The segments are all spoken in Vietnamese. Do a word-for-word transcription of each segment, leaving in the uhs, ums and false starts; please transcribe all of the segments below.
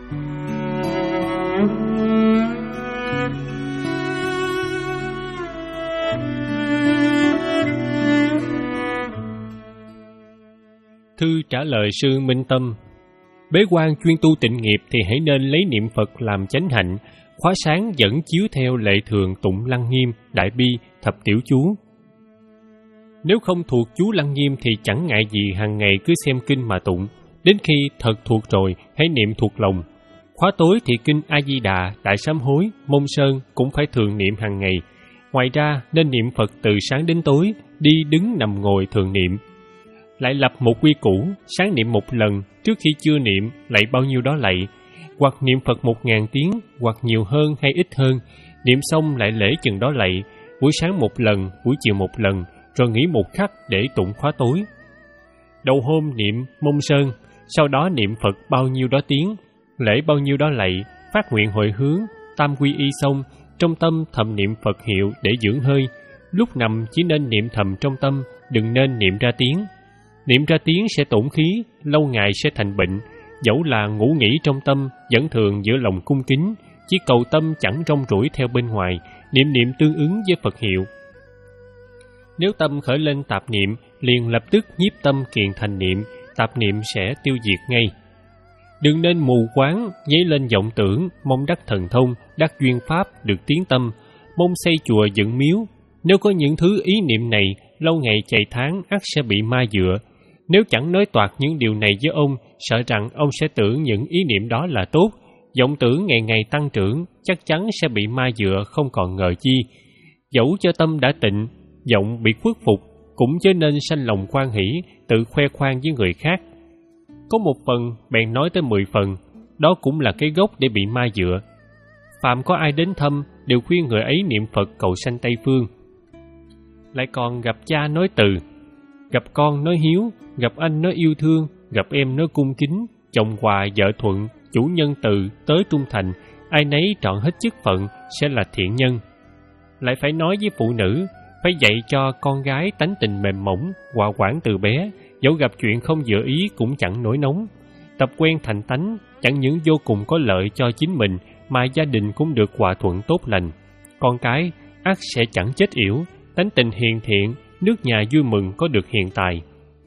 Thư trả lời sư Minh Tâm: bế quan chuyên tu tịnh nghiệp thì hãy nên lấy niệm Phật làm chánh hạnh, khóa sáng vẫn chiếu theo lệ thường tụng Lăng Nghiêm, Đại Bi, thập tiểu chú. Nếu không thuộc chú Lăng Nghiêm thì chẳng ngại gì hàng ngày cứ xem kinh mà tụng, đến khi thật thuộc rồi hãy niệm thuộc lòng. Khóa tối thì kinh A Di Đà, Đại Sám Hối, Môn Sơn cũng phải thường niệm hàng ngày. Ngoài ra nên niệm Phật từ sáng đến tối, đi đứng nằm ngồi thường niệm. Lại lập một quy củ, sáng niệm một lần, trước khi chưa niệm lạy bao nhiêu đó lạy, hoặc niệm Phật một ngàn tiếng, hoặc nhiều hơn hay ít hơn, niệm xong lại lễ chừng đó lạy, buổi sáng một lần, buổi chiều một lần, rồi nghỉ một khắc để tụng khóa tối. Đầu hôm niệm Môn Sơn, sau đó niệm Phật bao nhiêu đó tiếng, lễ bao nhiêu đó lạy, phát nguyện hồi hướng, tam quy y xong, trong tâm thầm niệm Phật hiệu để dưỡng hơi. Lúc nằm chỉ nên niệm thầm trong tâm, đừng nên niệm ra tiếng. Niệm ra tiếng sẽ tổn khí, lâu ngày sẽ thành bệnh. Dẫu là ngủ nghỉ trong tâm, vẫn thường giữa lòng cung kính, chỉ cầu tâm chẳng rong ruổi theo bên ngoài, niệm niệm tương ứng với Phật hiệu. Nếu tâm khởi lên tạp niệm, liền lập tức nhiếp tâm kiền thành niệm, tạp niệm sẽ tiêu diệt ngay. Đừng nên mù quáng, dấy lên vọng tưởng, mong đắc thần thông, đắc duyên pháp, được tiến tâm, mong xây chùa dựng miếu. Nếu có những thứ ý niệm này, lâu ngày chạy tháng ắt sẽ bị ma dựa. Nếu chẳng nói toạc những điều này với ông, sợ rằng ông sẽ tưởng những ý niệm đó là tốt. Vọng tưởng ngày ngày tăng trưởng, chắc chắn sẽ bị ma dựa không còn ngờ chi. Dẫu cho tâm đã tịnh, vọng bị khuất phục, cũng chớ nên sanh lòng hoan hỷ, tự khoe khoang với người khác. Có một phần, bèn nói tới mười phần, đó cũng là cái gốc để bị ma dựa. Phạm có ai đến thăm, đều khuyên người ấy niệm Phật cầu sanh Tây Phương. Lại còn gặp cha nói từ, gặp con nói hiếu, gặp anh nói yêu thương, gặp em nói cung kính, chồng hòa vợ thuận, chủ nhân từ, tới trung thành, ai nấy trọn hết chức phận sẽ là thiện nhân. Lại phải nói với phụ nữ, phải dạy cho con gái tánh tình mềm mỏng, hòa quản từ bé, dẫu gặp chuyện không dự ý cũng chẳng nổi nóng. Tập quen thành tánh, chẳng những vô cùng có lợi cho chính mình, mà gia đình cũng được hòa thuận tốt lành. Con cái, ắt sẽ chẳng chết yểu, tánh tình hiền thiện, nước nhà vui mừng có được hiện tài.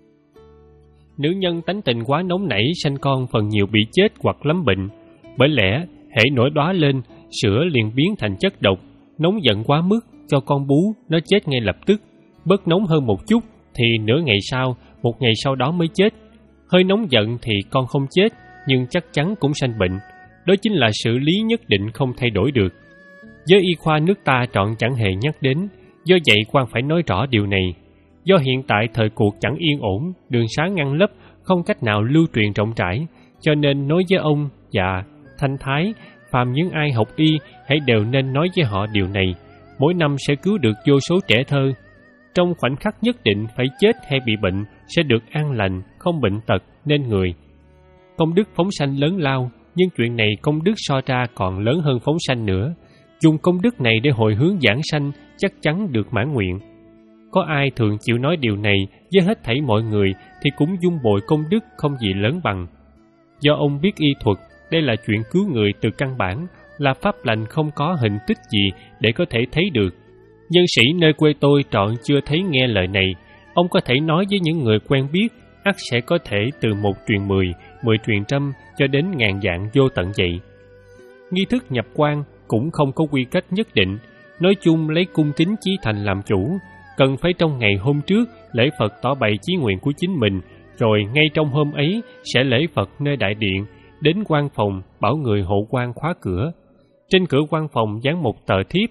Nữ nhân tánh tình quá nóng nảy, sanh con phần nhiều bị chết hoặc lắm bệnh. Bởi lẽ, hễ nổi đóa lên, sữa liền biến thành chất độc, nóng giận quá mức, cho con bú, nó chết ngay lập tức. Bớt nóng hơn một chút, thì nửa ngày sau, một ngày sau đó mới chết. Hơi nóng giận thì con không chết, nhưng chắc chắn cũng sanh bệnh. Đó chính là sự lý nhất định không thay đổi được. Giới y khoa nước ta trọn chẳng hề nhắc đến, do vậy quan phải nói rõ điều này. Do hiện tại thời cuộc chẳng yên ổn, đường xá ngăn lấp, không cách nào lưu truyền rộng rãi, cho nên nói với ông, dạ, Thanh Thái, phàm những ai học y, hãy đều nên nói với họ điều này. Mỗi năm sẽ cứu được vô số trẻ thơ. Trong khoảnh khắc nhất định phải chết hay bị bệnh, sẽ được an lành, không bệnh tật nên người. Công đức phóng sanh lớn lao, nhưng chuyện này công đức so ra còn lớn hơn phóng sanh nữa. Dùng công đức này để hồi hướng giảng sanh, chắc chắn được mãn nguyện. Có ai thường chịu nói điều này với hết thảy mọi người thì cũng dung bội công đức không gì lớn bằng. Do ông biết y thuật, đây là chuyện cứu người từ căn bản, là pháp lành không có hình tích gì để có thể thấy được. Nhân sĩ nơi quê tôi trọn chưa thấy nghe lời này. Ông có thể nói với những người quen biết, ắt sẽ có thể từ một truyền mười, mười truyền trăm cho đến ngàn dạng vô tận vậy. Nghi thức nhập quan cũng không có quy cách nhất định. Nói chung lấy cung kính chí thành làm chủ, cần phải trong ngày hôm trước lễ Phật tỏ bày chí nguyện của chính mình, rồi ngay trong hôm ấy sẽ lễ Phật nơi đại điện, đến quan phòng bảo người hộ quan khóa cửa. Trên cửa quan phòng dán một tờ thiếp: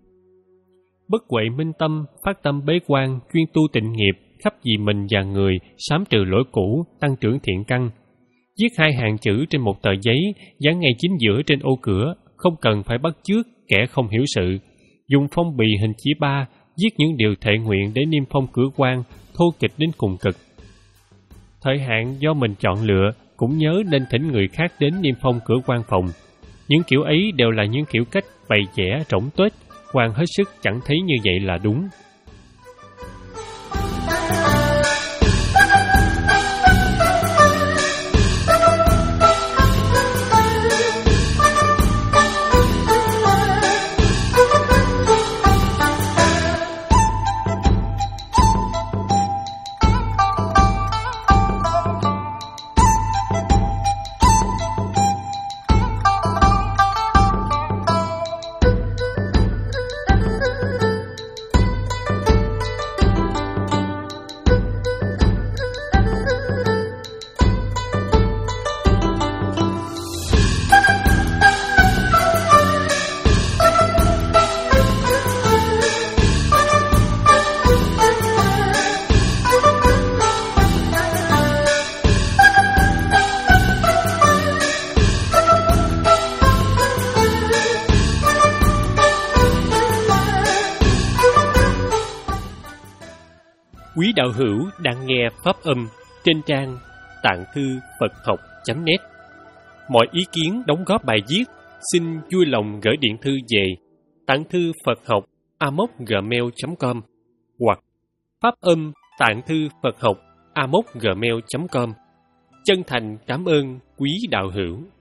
bất huệ minh tâm, phát tâm bế quan, chuyên tu tịnh nghiệp, khắp vì mình và người, sám trừ lỗi cũ, tăng trưởng thiện căn. Viết hai hàng chữ trên một tờ giấy, dán ngay chính giữa trên ô cửa, không cần phải bắt chước kẻ không hiểu sự. Dùng phong bì hình chữ ba, viết những điều thệ nguyện để niêm phong cửa quan, thô kịch đến cùng cực. Thời hạn do mình chọn lựa, cũng nhớ nên thỉnh người khác đến niêm phong cửa quan phòng. Những kiểu ấy đều là những kiểu cách bày vẽ rỗng tuếch, quan hết sức chẳng thấy như vậy là đúng. Quý đạo hữu đang nghe pháp âm trên trang tạng thư Phật học chấm net. Mọi ý kiến đóng góp bài viết xin vui lòng gửi điện thư về tạng thư Phật học a mốc gmail chấm com hoặc pháp âm tạng thư Phật học a mốc gmail chấm com. Chân thành cảm ơn quý đạo hữu.